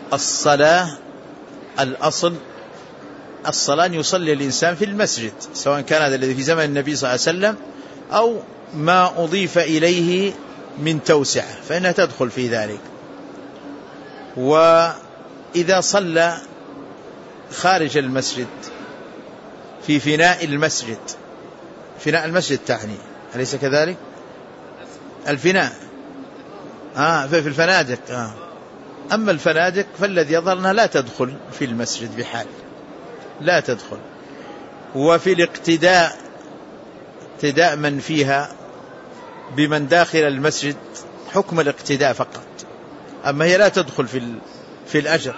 الصلاة الأصل الصلاة يصلي الإنسان في المسجد، سواء كان هذا الذي في زمن النبي صلى الله عليه وسلم أو ما أضيف إليه من توسعة فإنها تدخل في ذلك. وإذا صلى خارج المسجد في فناء المسجد، فناء المسجد تعني أليس كذلك؟ الفناء في الفنادق أما الفنادق فالذي يظهر أنها لا تدخل في المسجد بحال، لا تدخل. وفي الاقتداء اقتداء من فيها بمن داخل المسجد حكم الاقتداء فقط، أما هي لا تدخل في الأجر.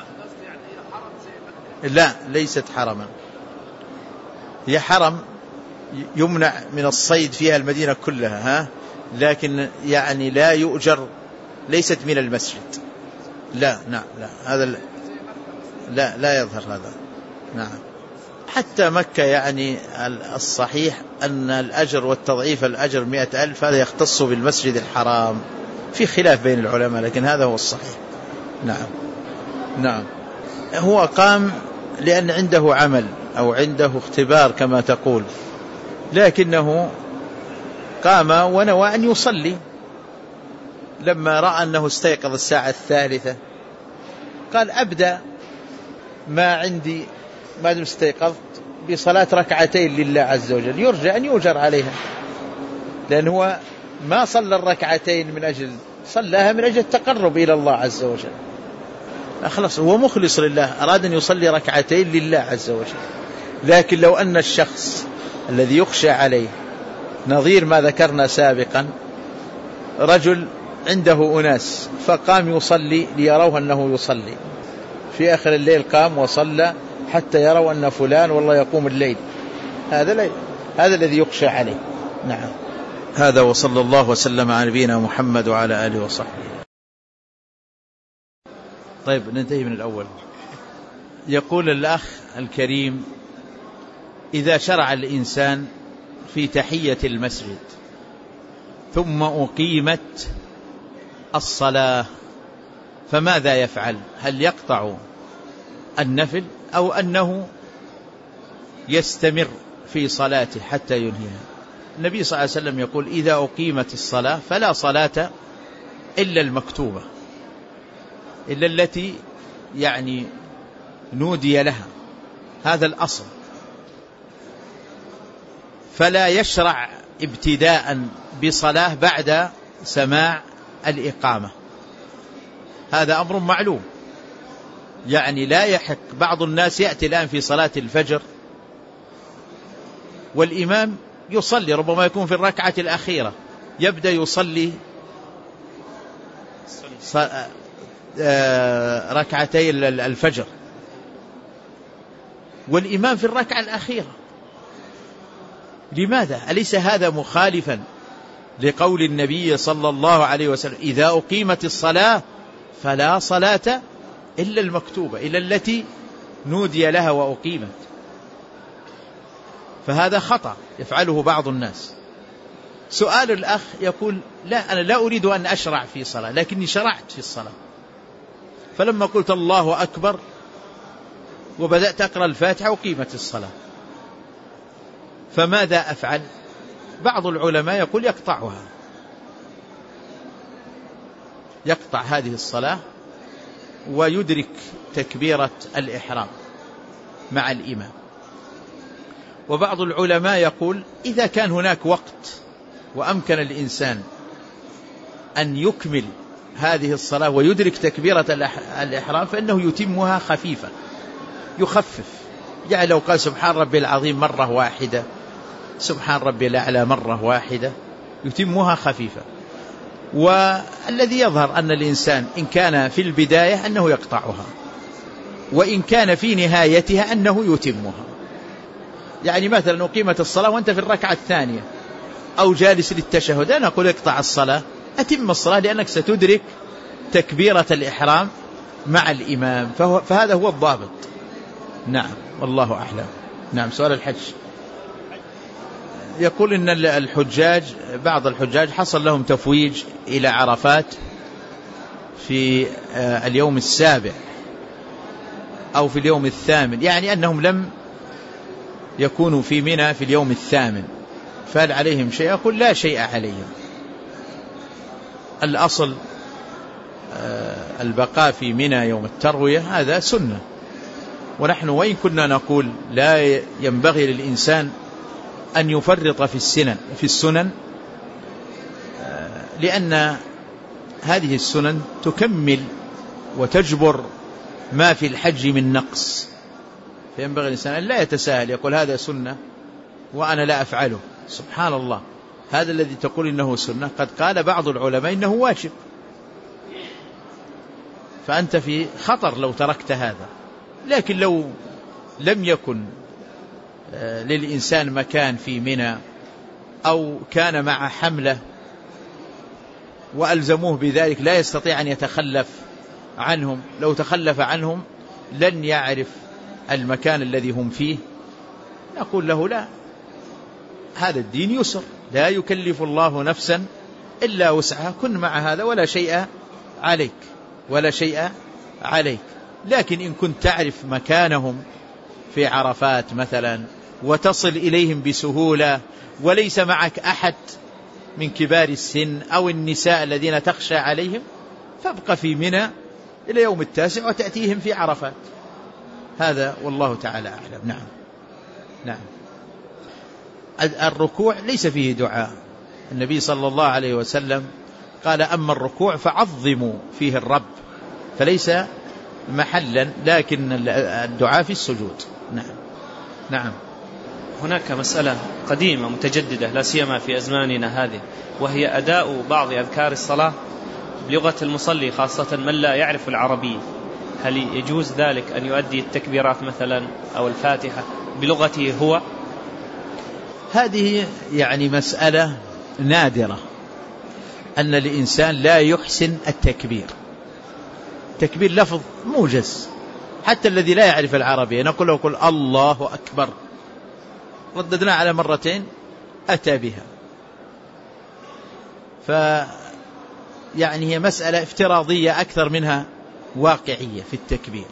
لا ليست حرما، هي حرم يمنع من الصيد فيها المدينة كلها لكن يعني لا يؤجر، ليست من المسجد. لا نعم لا هذا لا يظهر هذا. نعم حتى مكة يعني الصحيح أن الأجر والتضعيف الأجر 100,000 هذا يختص بالمسجد الحرام، في خلاف بين العلماء لكن هذا هو الصحيح. نعم هو قام لأن عنده عمل أو عنده اختبار كما تقول، لكنه قام ونوى أن يصلي لما رأى أنه استيقظ الساعة 3 قال أبدأ ما عندي ما دام استيقظت بصلاة ركعتين لله عز وجل، يرجى أن يؤجر عليها، لأنه هو ما صلى الركعتين من أجل، صلاها من أجل التقرب إلى الله عز وجل، أخلص هو مخلص لله، أراد أن يصلي ركعتين لله عز وجل. لكن لو أن الشخص الذي يخشى عليه نظير ما ذكرنا سابقا، رجل عنده أناس فقام يصلي ليروه أنه يصلي، في آخر الليل قام وصلى حتى يروا أن فلان والله يقوم الليل، هذا الذي يخشى عليه. نعم هذا وصلى الله وسلم على نبينا محمد وعلى آله وصحبه. طيب ننتهي من الأول. يقول الأخ الكريم: إذا شرع الإنسان في تحية المسجد ثم أقيمت الصلاة فماذا يفعل؟ هل يقطع النفل أو أنه يستمر في صلاته حتى ينهيها؟ النبي صلى الله عليه وسلم يقول: إذا أقيمت الصلاة فلا صلاة إلا المكتوبة، إلا التي يعني نودي لها، هذا الأصل. فلا يشرع ابتداء بصلاة بعد سماع الإقامة، هذا أمر معلوم. يعني لا يحق بعض الناس يأتي الآن في صلاة الفجر والإمام يصلي، ربما يكون في الركعة الأخيرة يبدأ يصلي ركعتي الفجر والإمام في الركعة الأخيرة، لماذا؟ أليس هذا مخالفا لقول النبي صلى الله عليه وسلم: إذا أقيمت الصلاة فلا صلاة إلا المكتوبة، إلا التي نودي لها وأقيمت؟ فهذا خطأ يفعله بعض الناس. سؤال الأخ يقول: لا، أنا لا أريد أن أشرع في صلاة، لكني شرعت في الصلاة، فلما قلت الله أكبر وبدأت أقرأ الفاتحة وقيمت الصلاة، فماذا أفعل؟ بعض العلماء يقول يقطعها، يقطع هذه الصلاة ويدرك تكبيرة الإحرام مع الإمام. وبعض العلماء يقول إذا كان هناك وقت وأمكن الإنسان أن يكمل هذه الصلاة ويدرك تكبيرة الإحرام فإنه يتمها خفيفة، يخفف، يعني لو قال سبحان ربي العظيم مرة واحدة، سبحان ربي الأعلى مرة واحدة، يتمها خفيفة. والذي يظهر أن الإنسان إن كان في البداية أنه يقطعها، وإن كان في نهايتها أنه يتمها. يعني مثلا أقيمت الصلاة وأنت في الركعة الثانية أو جالس للتشهد، أنا أقول اقطع الصلاة، أتم الصلاة، لأنك ستدرك تكبيرة الإحرام مع الإمام، فهذا هو الضابط. نعم والله أعلم. نعم سؤال الحج. يقول إن الحجاج، بعض الحجاج حصل لهم تفويج إلى عرفات في اليوم السابع أو في اليوم الثامن، يعني أنهم لم يكونوا في منى في اليوم الثامن، فهل عليهم شيء؟ أقول لا شيء عليهم. الأصل البقاء في منى يوم التروية هذا سنة، ونحن وإن كنا نقول لا ينبغي للإنسان أن يفرط في السنن لأن هذه السنن تكمل وتجبر ما في الحج من نقص، فينبغي الإنسان أن لا يتساهل يقول هذا سنة وأنا لا أفعله. سبحان الله، هذا الذي تقول إنه سنة قد قال بعض العلماء إنه واجب، فأنت في خطر لو تركت هذا. لكن لو لم يكن للإنسان مكان في منى أو كان مع حملة وألزموه بذلك لا يستطيع أن يتخلف عنهم، لو تخلف عنهم لن يعرف المكان الذي هم فيه، نقول له لا، هذا الدين يسر، لا يكلف الله نفسا إلا وسعها، كن مع هذا ولا شيء عليك ولا شيء عليك. لكن إن كنت تعرف مكانهم في عرفات مثلا وتصل إليهم بسهولة وليس معك أحد من كبار السن أو النساء الذين تخشى عليهم، فابقى في منى إلى يوم التاسع وتأتيهم في عرفات. هذا والله تعالى أعلم. نعم. نعم. الركوع ليس فيه دعاء، النبي صلى الله عليه وسلم قال أما الركوع فعظموا فيه الرب، فليس محلا، لكن الدعاء في السجود. نعم. نعم. هناك مسألة قديمة متجددة لا سيما في أزماننا هذه، وهي أداء بعض أذكار الصلاة بلغة المصلي خاصة من لا يعرف العربية. هل يجوز ذلك أن يؤدي التكبيرات مثلا أو الفاتحة بلغته هو؟ هذه يعني مسألة نادرة أن الإنسان لا يحسن التكبير. تكبير لفظ موجز، حتى الذي لا يعرف العربية نقول له قل الله أكبر، رددنا على مرتين أتى بها. يعني هي مسألة افتراضية أكثر منها واقعية في التكبير.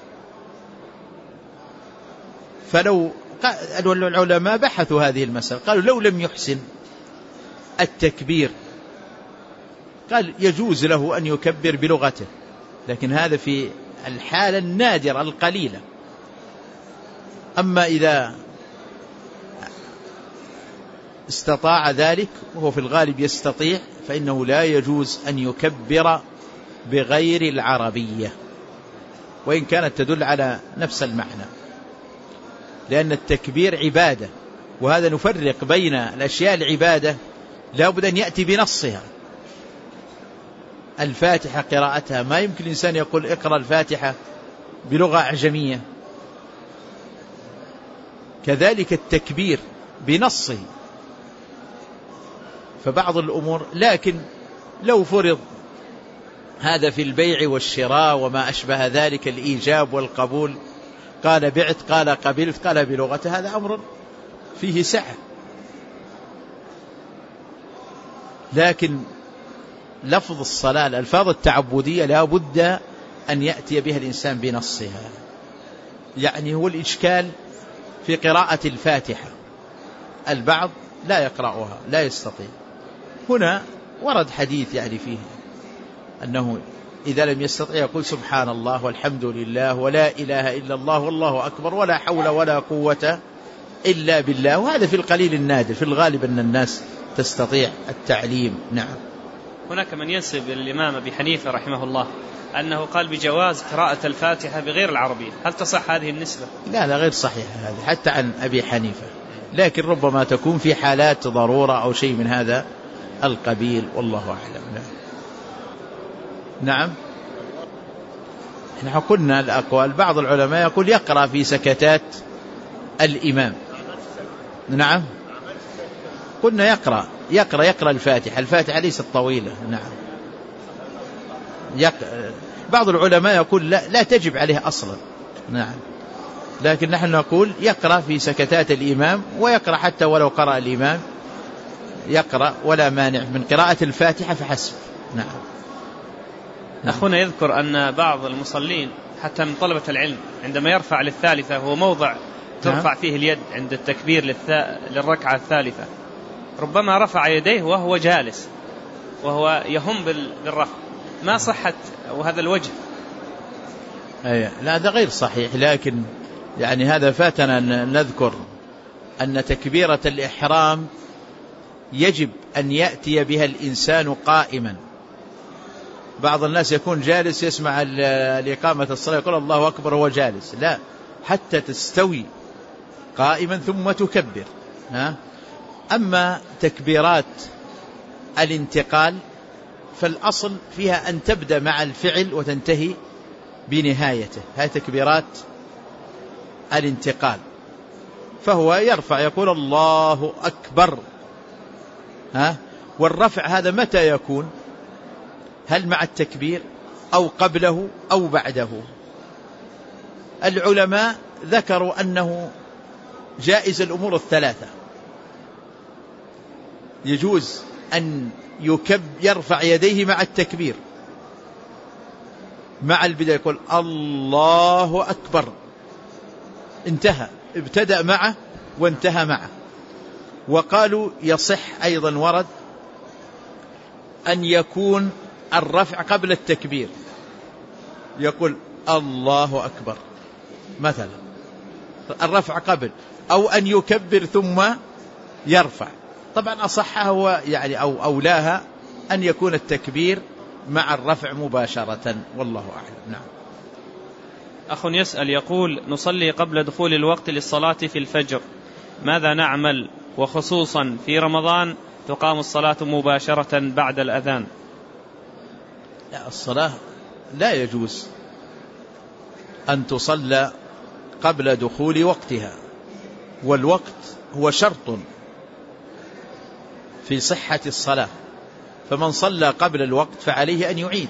فلو العلماء بحثوا هذه المسألة قالوا لو لم يحسن التكبير قال يجوز له أن يكبر بلغته، لكن هذا في الحالة النادرة القليلة. أما إذا استطاع ذلك وهو في الغالب يستطيع فإنه لا يجوز أن يكبر بغير العربية، وإن كانت تدل على نفس المعنى، لأن التكبير عبادة، وهذا نفرق بين الأشياء العبادة لا بد أن يأتي بنصها. الفاتحة قراءتها ما يمكن الإنسان يقول اقرأ الفاتحة بلغة أعجمية، كذلك التكبير بنصه. فبعض الأمور، لكن لو فرض هذا في البيع والشراء وما أشبه ذلك، الإيجاب والقبول، قال بعت قال قبلت قال بلغته، هذا أمر فيه سعة. لكن لفظ الصلاة الألفاظ التعبدية لا بد أن يأتي بها الإنسان بنصها. يعني هو الإشكال في قراءة الفاتحة، البعض لا يقرأها لا يستطيع. هنا ورد حديث يعني فيه أنه إذا لم يستطيع يقول سبحان الله والحمد لله ولا إله إلا الله والله أكبر ولا حول ولا قوة إلا بالله، وهذا في القليل النادر، في الغالب أن الناس تستطيع التعليم. نعم. هناك من ينسب الإمام أبي حنيفة رحمه الله أنه قال بجواز قراءة الفاتحة بغير العربية، هل تصح هذه النسبة؟ لا غير صحيحة هذه حتى عن أبي حنيفة، لكن ربما تكون في حالات ضرورة أو شيء من هذا القبيل، والله أعلم. نعم. نحن قلنا الأقوال، بعض العلماء يقول يقرأ في سكتات الإمام. نعم. قلنا يقرأ الفاتحة ليست طويلة. نعم. بعض العلماء يقول لا تجب عليه أصلا. نعم. لكن نحن نقول يقرأ في سكتات الإمام، ويقرأ حتى ولو قرأ الإمام يقرأ ولا مانع من قراءة الفاتحة فحسب. نعم. أخونا يذكر أن بعض المصلين حتى من طلبة العلم عندما يرفع للثالثة هو موضع ترفع فيه اليد عند التكبير للركعة الثالثة، ربما رفع يديه وهو جالس وهو يهم بالرفع، ما صحت وهذا الوجه؟ لا، هذا غير صحيح. لكن يعني هذا فاتنا أن نذكر أن تكبيرة الإحرام يجب أن يأتي بها الإنسان قائما. بعض الناس يكون جالس يسمع الإقامة الصلاة يقول الله أكبر وهو جالس، لا، حتى تستوي قائما ثم تكبر. أما تكبيرات الانتقال فالأصل فيها أن تبدأ مع الفعل وتنتهي بنهايته، هذه تكبيرات الانتقال. فهو يرفع يقول الله أكبر، والرفع هذا متى يكون؟ هل مع التكبير أو قبله أو بعده؟ العلماء ذكروا أنه جائز الأمور الثلاثة، يجوز أن يرفع يديه مع التكبير، مع البداية يقول الله أكبر، انتهى، ابتدأ معه وانتهى معه. وقالوا يصح أيضا ورد أن يكون الرفع قبل التكبير، يقول الله أكبر مثلا، الرفع قبل، أو أن يكبر ثم يرفع. طبعا أصحها هو يعني أو أولاها أن يكون التكبير مع الرفع مباشرة، والله أعلم. نعم. أخ يسأل يقول نصلي قبل دخول الوقت للصلاة في الفجر، ماذا نعمل؟ وخصوصا في رمضان تقام الصلاة مباشرة بعد الأذان. لا، الصلاة لا يجوز أن تصلى قبل دخول وقتها، والوقت هو شرط في صحة الصلاة، فمن صلى قبل الوقت فعليه أن يعيد.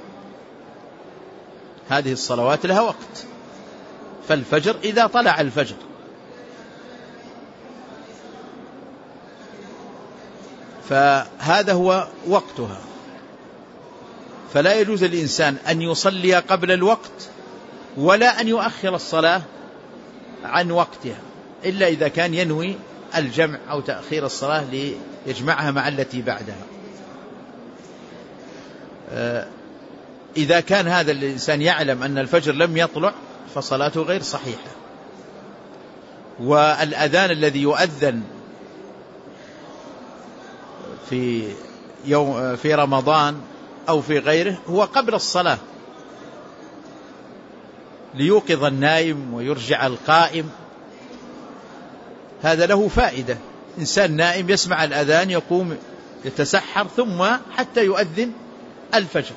هذه الصلوات لها وقت، فالفجر إذا طلع الفجر، فهذا هو وقتها، فلا يجوز للإنسان أن يصلي قبل الوقت ولا أن يؤخر الصلاة عن وقتها، إلا إذا كان ينوي الجمع أو تأخير الصلاة ليجمعها مع التي بعدها. إذا كان هذا الإنسان يعلم أن الفجر لم يطلع فصلاته غير صحيحة. والأذان الذي يؤذن في رمضان أو في غيره هو قبل الصلاة ليوقظ النائم ويرجع القائم، هذا له فائدة. إنسان نائم يسمع الأذان يقوم يتسحر ثم حتى يؤذن الفجر،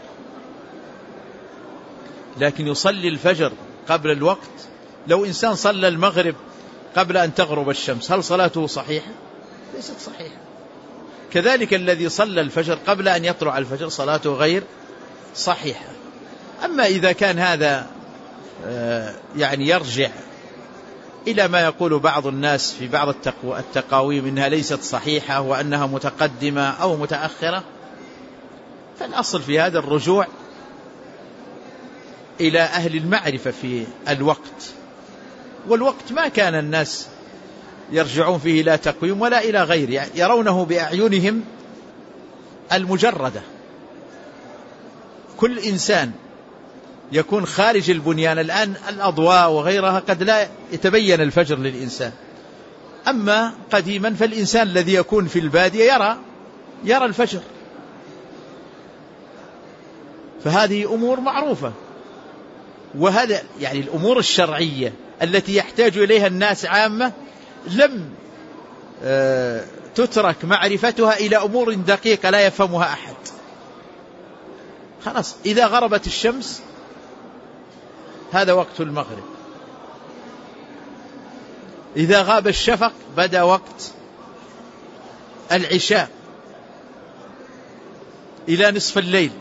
لكن يصلي الفجر قبل الوقت. لو إنسان صلى المغرب قبل أن تغرب الشمس هل صلاته صحيحة؟ ليست صحيحة. كذلك الذي صلى الفجر قبل أن يطلع الفجر صلاته غير صحيحة. أما إذا كان هذا يعني يرجع إلى ما يقول بعض الناس في بعض التقاويم إنها ليست صحيحة وأنها متقدمة أو متأخرة، فالأصل في هذا الرجوع إلى أهل المعرفة في الوقت، والوقت ما كان الناس يرجعون فيه لا تقويم ولا إلى غيره، يعني يرونه بأعينهم المجردة. كل إنسان يكون خارج البنيان الآن الأضواء وغيرها قد لا يتبين الفجر للإنسان، أما قديما فالإنسان الذي يكون في البادية يرى الفجر. فهذه أمور معروفة، وهذا يعني الأمور الشرعية التي يحتاج إليها الناس عامة لم تترك معرفتها إلى أمور دقيقة لا يفهمها أحد. خلاص، إذا غربت الشمس هذا وقت المغرب، إذا غاب الشفق بدأ وقت العشاء إلى نصف الليل،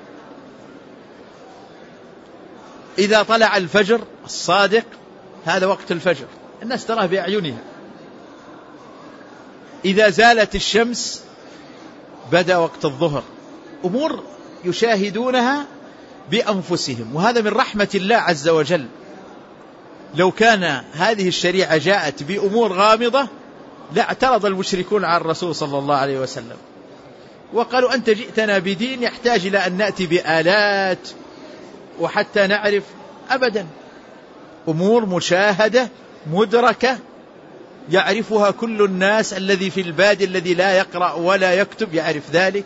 إذا طلع الفجر الصادق هذا وقت الفجر، الناس تراه بأعينها. إذا زالت الشمس بدأ وقت الظهر. أمور يشاهدونها بأنفسهم. وهذا من رحمة الله عز وجل. لو كان هذه الشريعة جاءت بأمور غامضة لاعترض المشركون على الرسول صلى الله عليه وسلم وقالوا أنت جئتنا بدين يحتاج إلى أن نأتي بآلات وحتى نعرف. أبدا، أمور مشاهدة مدركة يعرفها كل الناس. الذي في البادي الذي لا يقرأ ولا يكتب يعرف ذلك،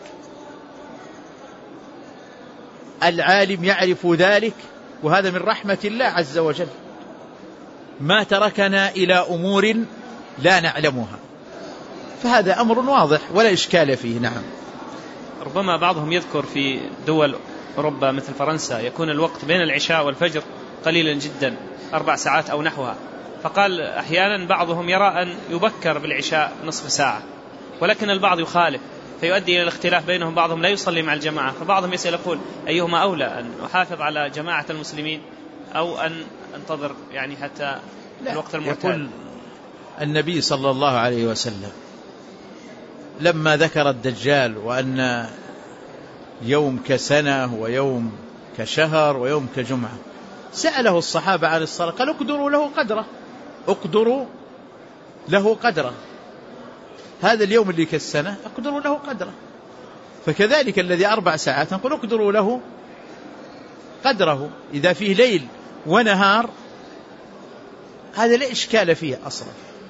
العالم يعرف ذلك. وهذا من رحمة الله عز وجل، ما تركنا إلى أمور لا نعلمها. فهذا أمر واضح ولا إشكال فيه. نعم. ربما بعضهم يذكر في دول أوروبا مثل فرنسا يكون الوقت بين العشاء والفجر قليلا جدا، 4 ساعات أو نحوها، فقال أحيانا بعضهم يرى أن يبكر بالعشاء نصف ساعة، ولكن البعض يخالف فيؤدي إلى الاختلاف بينهم. بعضهم لا يصلي مع الجماعة، فبعضهم يسأل يقول أيهما أولى، أن أحافظ على جماعة المسلمين أو أن أنتظر يعني حتى الوقت المعتاد؟ يقول النبي صلى الله عليه وسلم لما ذكر الدجال وأن يوم كسنة ويوم كشهر ويوم كجمعة سأله الصحابة عن الصلاة، قال اقدروا له قدره، اقدروا له قدره. هذا اليوم اللي كالسنة اقدروا له قدره، فكذلك الذي 4 ساعات نقول اقدروا له قدره. إذا فيه ليل ونهار هذا لا إشكال فيه أصلا.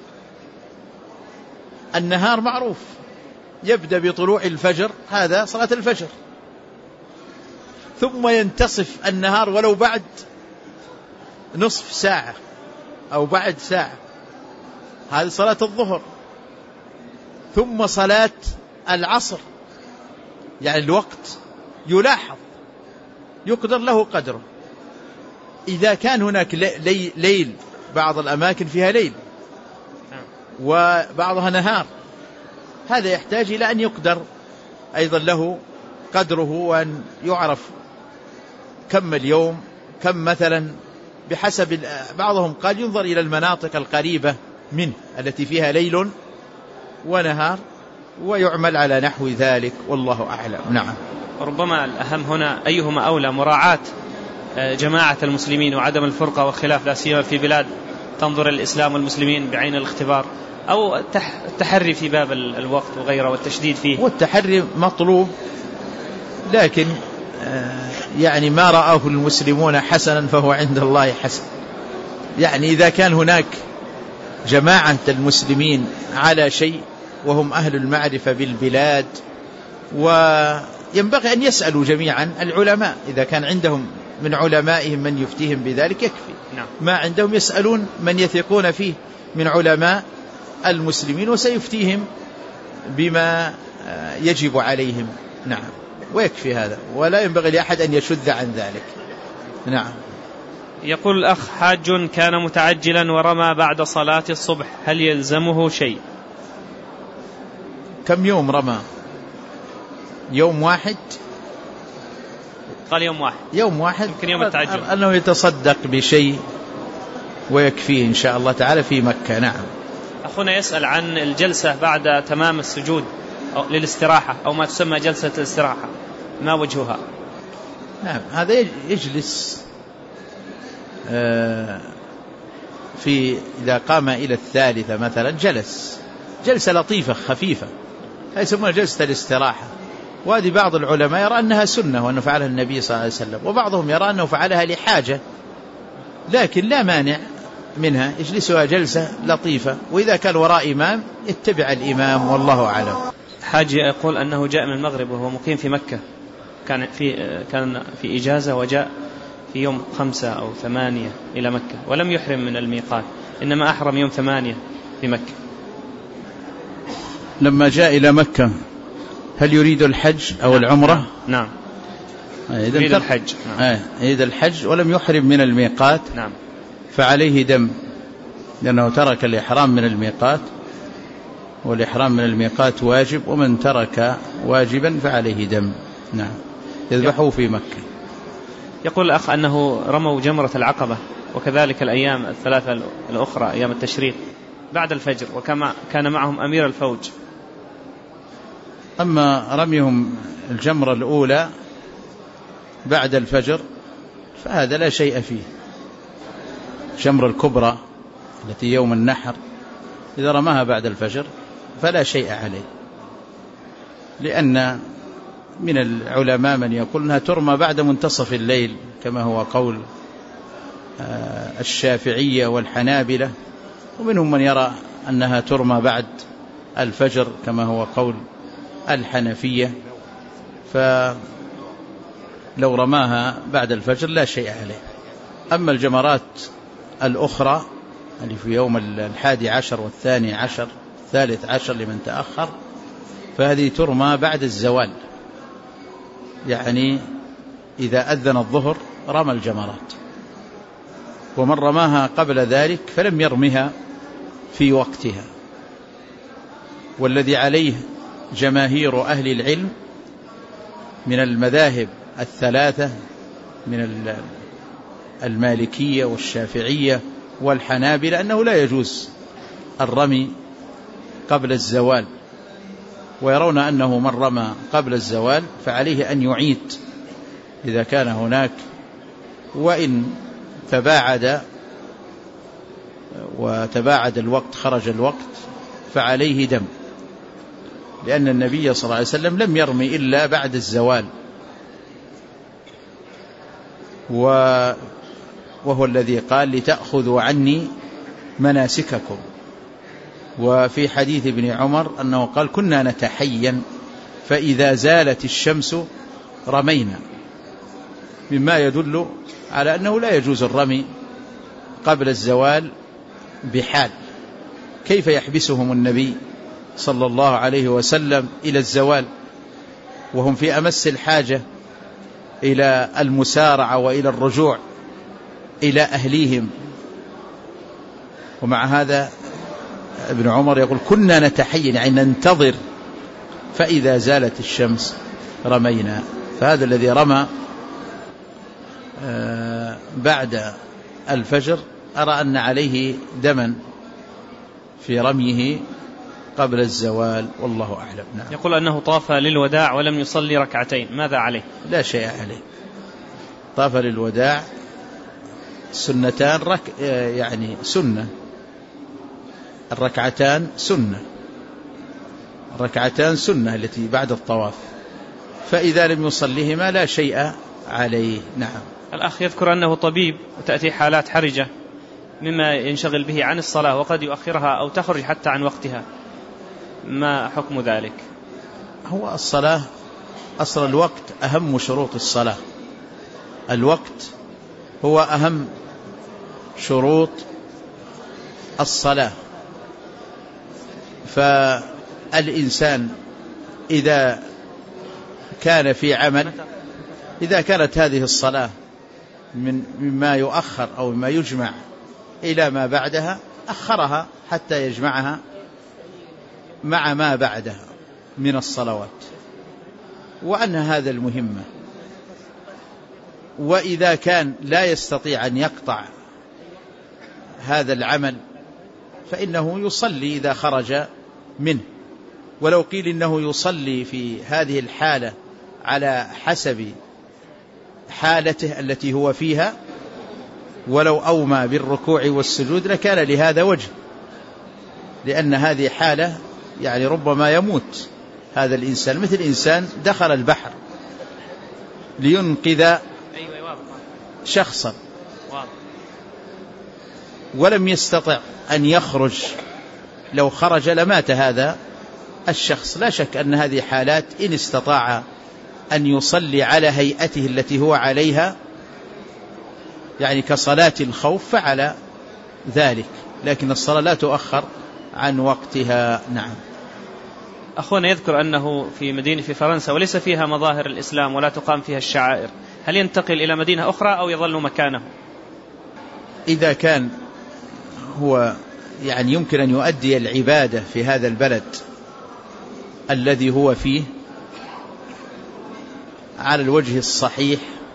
النهار معروف يبدأ بطلوع الفجر، هذا صلاة الفجر، ثم ينتصف النهار ولو بعد نصف ساعة أو بعد ساعة، هذه صلاة الظهر. ثم صلاة العصر، يعني الوقت يلاحظ يقدر له قدره. إذا كان هناك ليل، بعض الأماكن فيها ليل وبعضها نهار، هذا يحتاج إلى أن يقدر أيضا له قدره، وأن يعرف كم اليوم، كم مثلا بحسب بعضهم قال ينظر إلى المناطق القريبة منه التي فيها ليل ونهار ويعمل على نحو ذلك، والله أعلم. نعم. ربما الأهم هنا أيهما أولى، مراعاة جماعة المسلمين وعدم الفرقة والخلاف، لا سيما في بلاد تنظر الإسلام والمسلمين بعين الاختبار، أو التحري في باب الوقت وغيره والتشديد فيه؟ والتحري مطلوب، لكن يعني ما رآه المسلمون حسنا فهو عند الله حسن. يعني إذا كان هناك جماعة المسلمين على شيء وهم أهل المعرفة بالبلاد، وينبغي أن يسألوا جميعا العلماء، إذا كان عندهم من علمائهم من يفتيهم بذلك يكفي. نعم. ما عندهم يسألون من يثقون فيه من علماء المسلمين وسيفتيهم بما يجب عليهم. نعم، ويكفي هذا، ولا ينبغي لأحد أن يشذ عن ذلك. نعم. يقول الأخ: حاج كان متعجلا ورمى بعد صلاة الصبح، هل يلزمه شيء؟ كم يوم رمى؟ يوم واحد؟ قال يوم واحد. يوم واحد، يمكن يوم التعجل أنه يتصدق بشيء ويكفيه إن شاء الله تعالى في مكة. نعم. أخونا يسأل عن الجلسة بعد تمام السجود أو للاستراحة، أو ما تسمى جلسة الاستراحة، ما وجهها؟ نعم، هذا يجلس إذا قام إلى الثالثة مثلا جلس جلسة لطيفة خفيفة، هذه يسمونها جلسة الاستراحة. وهذه بعض العلماء يرى أنها سنة وأنه فعلها النبي صلى الله عليه وسلم، وبعضهم يرى أنه فعلها لحاجة، لكن لا مانع منها، يجلسها جلسة لطيفة، وإذا كان وراء إمام يتبع الإمام، والله أعلم. حاج يقول أنه جاء من المغرب وهو مقيم في مكة، كان في إجازة، وجاء في يوم 5 أو 8 إلى مكة، ولم يحرم من الميقات، إنما أحرم يوم 8 في مكة. لما جاء إلى مكة هل يريد الحج أو العمرة؟ نعم. يريد الحج. نعم. يريد الحج ولم يحرم من الميقات. نعم. فعليه دم، لأنه ترك الإحرام من الميقات، والإحرام من الميقات واجب، ومن ترك واجبا فعليه دم. نعم، يذبحه في مكة. يقول الأخ أنه رموا جمرة العقبة، وكذلك الأيام 3 الأخرى أيام التشريق بعد الفجر، وكما كان معهم أمير الفوج. أما رميهم الجمرة الأولى بعد الفجر فهذا لا شيء فيه. جمر الكبرى التي يوم النحر إذا رماها بعد الفجر فلا شيء عليه، لأن من العلماء من يقول أنها ترمى بعد منتصف الليل كما هو قول الشافعية والحنابلة، ومنهم من يرى أنها ترمى بعد الفجر كما هو قول الحنفية، فلو رماها بعد الفجر لا شيء عليه. أما الجمرات الأخرى اللي في يوم 11 و12 13 لمن تأخر فهذه ترمى بعد الزوال، يعني إذا أذن الظهر رمى الجمرات، ومن رماها قبل ذلك فلم يرمها في وقتها. والذي عليه جماهير أهل العلم من المذاهب الثلاثة من المالكية والشافعية والحنابلة أنه لا يجوز الرمي قبل الزوال، ويرون أنه من رمى قبل الزوال فعليه أن يعيد إذا كان هناك، وإن وتباعد الوقت خرج الوقت فعليه دم، لأن النبي صلى الله عليه وسلم لم يرمي إلا بعد الزوال، وهو الذي قال لتأخذوا عني مناسككم. وفي حديث ابن عمر أنه قال كنا نتحين فإذا زالت الشمس رمينا، مما يدل على أنه لا يجوز الرمي قبل الزوال بحال. كيف يحبسهم النبي صلى الله عليه وسلم إلى الزوال وهم في أمس الحاجة إلى المسارعة وإلى الرجوع إلى أهليهم؟ ومع هذا ابن عمر يقول كنا نتحين، يعني ننتظر، فإذا زالت الشمس رمينا. فهذا الذي رمى بعد الفجر أرى أن عليه دما في رميه قبل الزوال، والله أعلم. نعم. يقول أنه طاف للوداع ولم يصلي ركعتين، ماذا عليه؟ لا شيء عليه. طاف للوداع سنتان يعني سنة، الركعتان سنة التي بعد الطواف، فإذا لم يصليهما لا شيء عليه. نعم. الأخ يذكر أنه طبيب وتأتي حالات حرجة مما ينشغل به عن الصلاة وقد يؤخرها أو تخرج حتى عن وقتها، ما حكم ذلك؟ هو الصلاة أصل الوقت أهم شروط الصلاة، الوقت هو أهم شروط الصلاة. فالإنسان إذا كان في عمل، إذا كانت هذه الصلاة مما يؤخر أو مما يجمع إلى ما بعدها أخرها حتى يجمعها مع ما بعدها من الصلوات، وأن هذا المهمة. وإذا كان لا يستطيع أن يقطع هذا العمل فإنه يصلي إذا خرج منه. ولو قيل إنه يصلي في هذه الحالة على حسب حالته التي هو فيها، ولو أومى بالركوع والسجود لكان لهذا وجه، لأن هذه حالة يعني ربما يموت هذا الإنسان، مثل إنسان دخل البحر لينقذ شخصا ولم يستطع أن يخرج، لو خرج لمات هذا الشخص. لا شك أن هذه حالات إن استطاع أن يصلي على هيئته التي هو عليها، يعني كصلاة الخوف، فعل ذلك، لكن الصلاة لا تؤخر عن وقتها. نعم. أخونا يذكر أنه في مدينة في فرنسا وليس فيها مظاهر الإسلام ولا تقام فيها الشعائر، هل ينتقل إلى مدينة أخرى أو يظل مكانه؟ إذا كان هو يعني يمكن أن يؤدي العبادة في هذا البلد الذي هو فيه على الوجه الصحيح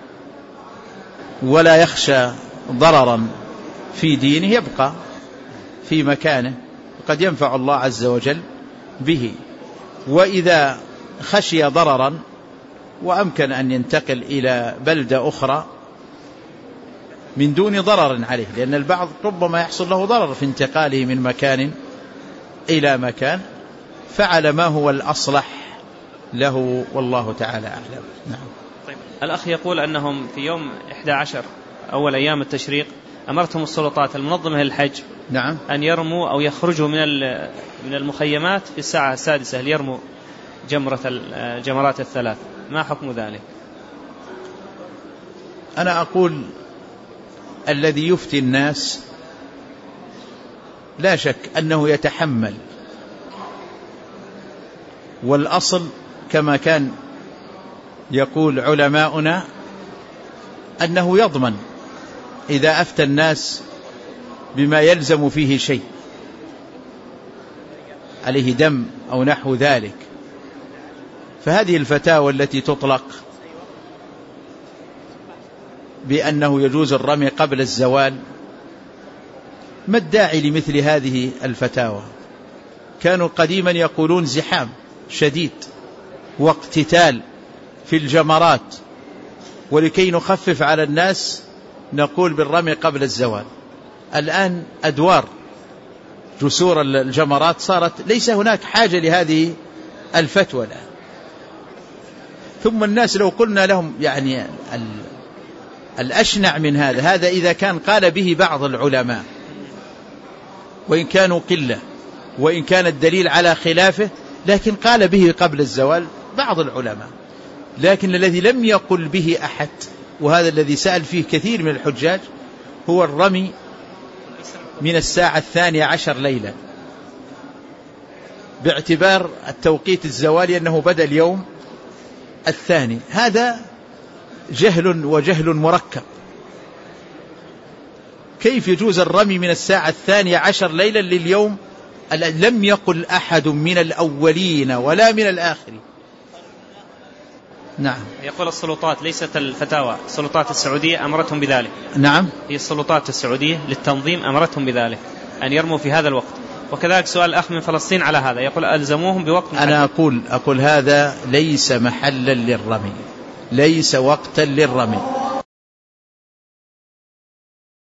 ولا يخشى ضررا في دينه يبقى في مكانه، قد ينفع الله عز وجل به. وإذا خشي ضررا وأمكن أن ينتقل إلى بلدة أخرى من دون ضرر عليه، لأن البعض ربما يحصل له ضرر في انتقاله من مكان إلى مكان، فعل ما هو الأصلح له والله تعالى أعلم. نعم. طيب. الأخ يقول أنهم في يوم 11 أول أيام التشريق أمرتهم السلطات المنظمة للحج نعم أن يرموا أو يخرجوا من المخيمات في الساعة 6 ليرموا جمرات الثلاث، ما حكم ذلك؟ أنا أقول الذي يفتي الناس لا شك أنه يتحمل، والأصل كما كان يقول علماؤنا أنه يضمن إذا أفتى الناس بما يلزم فيه شيء عليه دم أو نحو ذلك. فهذه الفتاوى التي تطلق بأنه يجوز الرمي قبل الزوال، ما الداعي لمثل هذه الفتاوى؟ كانوا قديما يقولون زحام شديد واقتتال في الجمرات، ولكي نخفف على الناس نقول بالرمي قبل الزوال. الآن أدوار جسور الجمرات صارت ليس هناك حاجة لهذه الفتوى الآن. ثم الناس لو قلنا لهم يعني الأشنع من هذا إذا كان قال به بعض العلماء وإن كانوا قلة وإن كان الدليل على خلافه، لكن قال به قبل الزوال بعض العلماء، لكن الذي لم يقل به أحد، وهذا الذي سأل فيه كثير من الحجاج، هو الرمي من الساعة 12 ليلا باعتبار التوقيت الزوالي أنه بدأ اليوم الثاني. هذا جهل وجهل مركب. كيف يجوز الرمي من الساعة 12 ليلا لليوم؟ لم يقل أحد من الأولين ولا من الآخرين. نعم. يقول السلطات ليست الفتاوى، السلطات السعودية أمرتهم بذلك. نعم. هي السلطات السعودية للتنظيم أمرتهم بذلك أن يرموا في هذا الوقت. وكذلك سؤال الأخ من فلسطين على هذا، يقول ألزموهم بوقت محدد. أنا أقول هذا ليس محلا للرمي، ليس وقتا للرمي.